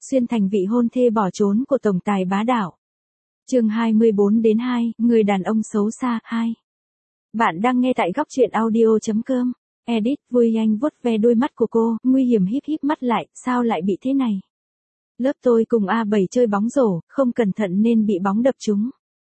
xuyên thành vị hôn thê bỏ trốn của tổng tài bá đạo. Chương 24-2, người đàn ông xấu xa 2. Bạn đang nghe tại góc truyện audio.com. Edit, vui anh vuốt ve đôi mắt của cô, nguy hiểm híp híp mắt lại, sao lại bị thế này? Lớp tôi cùng A7 chơi bóng rổ, không cẩn thận nên bị bóng đập trúng.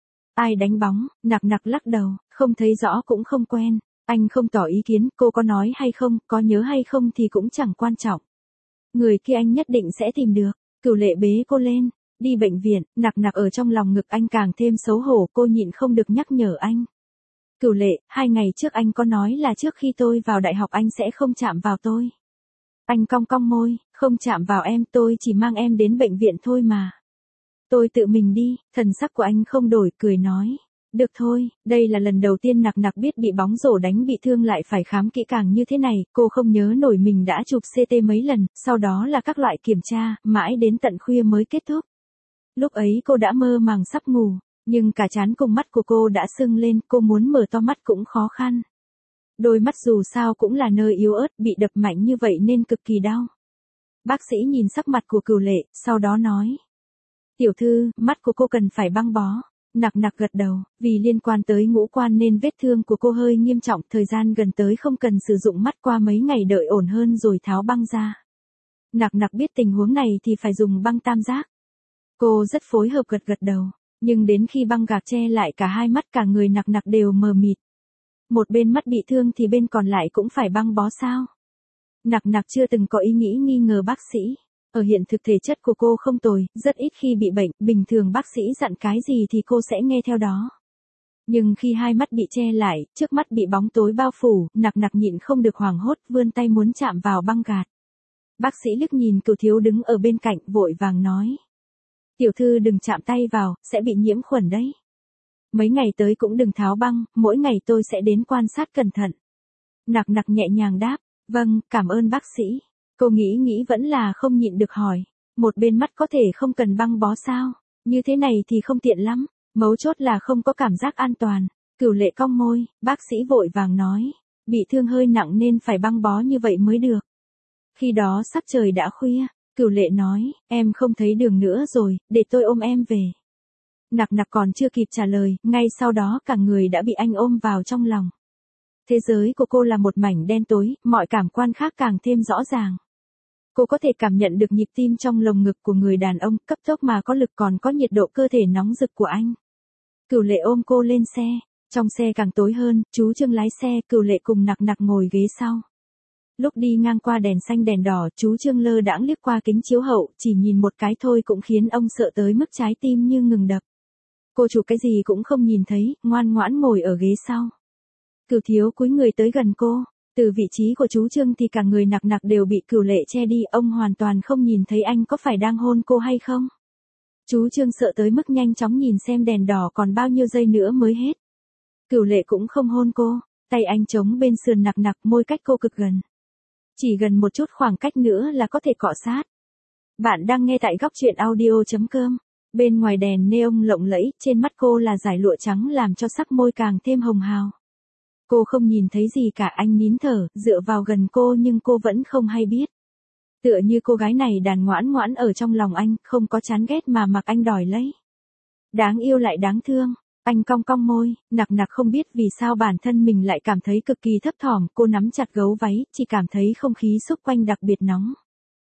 Ai đánh bóng? Nặc nặc lắc đầu, không thấy rõ cũng không quen. Anh không tỏ ý kiến, cô có nói hay không, có nhớ hay không thì cũng chẳng quan trọng. Người kia anh nhất định sẽ tìm được. Cửu Lệ bế cô lên, đi bệnh viện, nặc nặc ở trong lòng ngực anh càng thêm xấu hổ, cô nhịn không được nhắc nhở anh. Cửu Lệ, 2 ngày trước anh có nói là trước khi tôi vào đại học anh sẽ không chạm vào tôi. Anh cong cong môi, không chạm vào em, tôi chỉ mang em đến bệnh viện thôi mà. Tôi tự mình đi, thần sắc của anh không đổi, cười nói. Được thôi, đây là lần đầu tiên nặc nặc biết bị bóng rổ đánh bị thương lại phải khám kỹ càng như thế này, cô không nhớ nổi mình đã chụp CT mấy lần, sau đó là các loại kiểm tra, mãi đến tận khuya mới kết thúc. Lúc ấy cô đã mơ màng sắp ngủ, nhưng cả trán cùng mắt của cô đã sưng lên, cô muốn mở to mắt cũng khó khăn. Đôi mắt dù sao cũng là nơi yếu ớt, bị đập mạnh như vậy nên cực kỳ đau. Bác sĩ nhìn sắc mặt của Cửu Lệ, sau đó nói. Tiểu thư, mắt của cô cần phải băng bó. Nặc nặc gật đầu, vì liên quan tới ngũ quan nên vết thương của cô hơi nghiêm trọng, thời gian gần tới không cần sử dụng mắt, qua mấy ngày đợi ổn hơn rồi tháo băng ra. Nặc nặc biết tình huống này thì phải dùng băng tam giác. Cô rất phối hợp gật gật đầu, nhưng đến khi băng gạc che lại cả hai mắt cả người nặc nặc đều mờ mịt. Một bên mắt bị thương thì bên còn lại cũng phải băng bó sao? Nặc nặc chưa từng có ý nghĩ nghi ngờ bác sĩ. Ở hiện thực thể chất của cô không tồi, rất ít khi bị bệnh, bình thường bác sĩ dặn cái gì thì cô sẽ nghe theo đó. Nhưng khi hai mắt bị che lại, trước mắt bị bóng tối bao phủ, nặc nặc nhịn không được hoảng hốt, vươn tay muốn chạm vào băng gạt. Bác sĩ liếc nhìn Cửu Thiếu đứng ở bên cạnh, vội vàng nói. Tiểu thư đừng chạm tay vào, sẽ bị nhiễm khuẩn đấy. Mấy ngày tới cũng đừng tháo băng, mỗi ngày tôi sẽ đến quan sát cẩn thận. Nặc nặc nhẹ nhàng đáp, vâng, cảm ơn bác sĩ. Cô nghĩ vẫn là không nhịn được hỏi, một bên mắt có thể không cần băng bó sao, như thế này thì không tiện lắm, mấu chốt là không có cảm giác an toàn. Cửu Lệ cong môi, bác sĩ vội vàng nói, bị thương hơi nặng nên phải băng bó như vậy mới được. Khi đó sắp trời đã khuya, Cửu Lệ nói, em không thấy đường nữa rồi, để tôi ôm em về. Nặc nặc còn chưa kịp trả lời, ngay sau đó cả người đã bị anh ôm vào trong lòng. Thế giới của cô là một mảnh đen tối, mọi cảm quan khác càng thêm rõ ràng. Cô có thể cảm nhận được nhịp tim trong lồng ngực của người đàn ông, cấp tốc mà có lực, còn có nhiệt độ cơ thể nóng rực của anh. Cửu Lệ ôm cô lên xe, trong xe càng tối hơn, chú Trương lái xe, Cửu Lệ cùng nặc nặc ngồi ghế sau. Lúc đi ngang qua đèn xanh đèn đỏ, chú Trương lơ đãng liếc qua kính chiếu hậu, chỉ nhìn một cái thôi cũng khiến ông sợ tới mức trái tim như ngừng đập. Cô chủ cái gì cũng không nhìn thấy, ngoan ngoãn ngồi ở ghế sau. Cửu Thiếu cúi người tới gần cô. Từ vị trí của chú Trương thì cả người nặc nặc đều bị Cửu Lệ che đi, ông hoàn toàn không nhìn thấy anh có phải đang hôn cô hay không. Chú Trương sợ tới mức nhanh chóng nhìn xem đèn đỏ còn bao nhiêu giây nữa mới hết. Cửu Lệ cũng không hôn cô, tay anh chống bên sườn nặc nặc, môi cách cô cực gần. Chỉ gần một chút khoảng cách nữa là có thể cọ sát. Bạn đang nghe tại góc truyện audio.com. Bên ngoài đèn neon lộng lẫy, trên mắt cô là dải lụa trắng làm cho sắc môi càng thêm hồng hào. Cô không nhìn thấy gì cả, anh nín thở, dựa vào gần cô nhưng cô vẫn không hay biết. Tựa như cô gái này đàn ngoãn ngoãn ở trong lòng anh, không có chán ghét mà mặc anh đòi lấy. Đáng yêu lại đáng thương, anh cong cong môi, nặc nặc không biết vì sao bản thân mình lại cảm thấy cực kỳ thấp thỏm, cô nắm chặt gấu váy, chỉ cảm thấy không khí xung quanh đặc biệt nóng.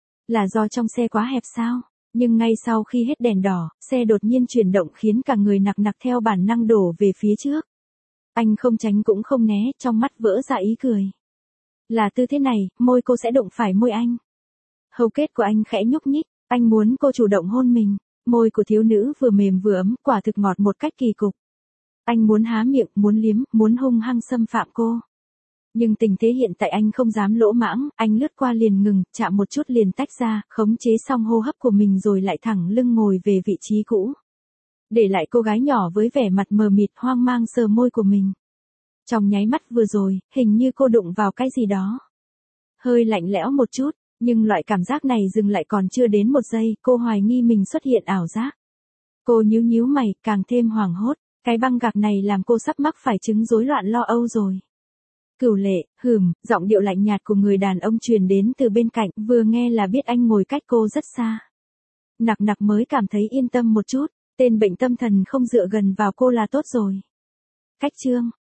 Là do trong xe quá hẹp sao? Nhưng ngay sau khi hết đèn đỏ, xe đột nhiên chuyển động khiến cả người nặc nặc theo bản năng đổ về phía trước. Anh không tránh cũng không né, trong mắt vỡ ra ý cười. Là tư thế này, môi cô sẽ đụng phải môi anh. Hầu kết của anh khẽ nhúc nhích, anh muốn cô chủ động hôn mình. Môi của thiếu nữ vừa mềm vừa ấm, quả thực ngọt một cách kỳ cục. Anh muốn há miệng, muốn liếm, muốn hung hăng xâm phạm cô. Nhưng tình thế hiện tại anh không dám lỗ mãng, anh lướt qua liền ngừng, chạm một chút liền tách ra, khống chế xong hô hấp của mình rồi lại thẳng lưng ngồi về vị trí cũ. Để lại cô gái nhỏ với vẻ mặt mờ mịt hoang mang sờ môi của mình. Trong nháy mắt vừa rồi, hình như cô đụng vào cái gì đó. Hơi lạnh lẽo một chút, nhưng loại cảm giác này dừng lại còn chưa đến một giây, cô hoài nghi mình xuất hiện ảo giác. Cô nhíu nhíu mày, càng thêm hoảng hốt, cái băng gạc này làm cô sắp mắc phải chứng rối loạn lo âu rồi. Cửu Lệ, giọng điệu lạnh nhạt của người đàn ông truyền đến từ bên cạnh, vừa nghe là biết anh ngồi cách cô rất xa. Nặc nặc mới cảm thấy yên tâm một chút, tên bệnh tâm thần không dựa gần vào cô là tốt rồi. Cách chương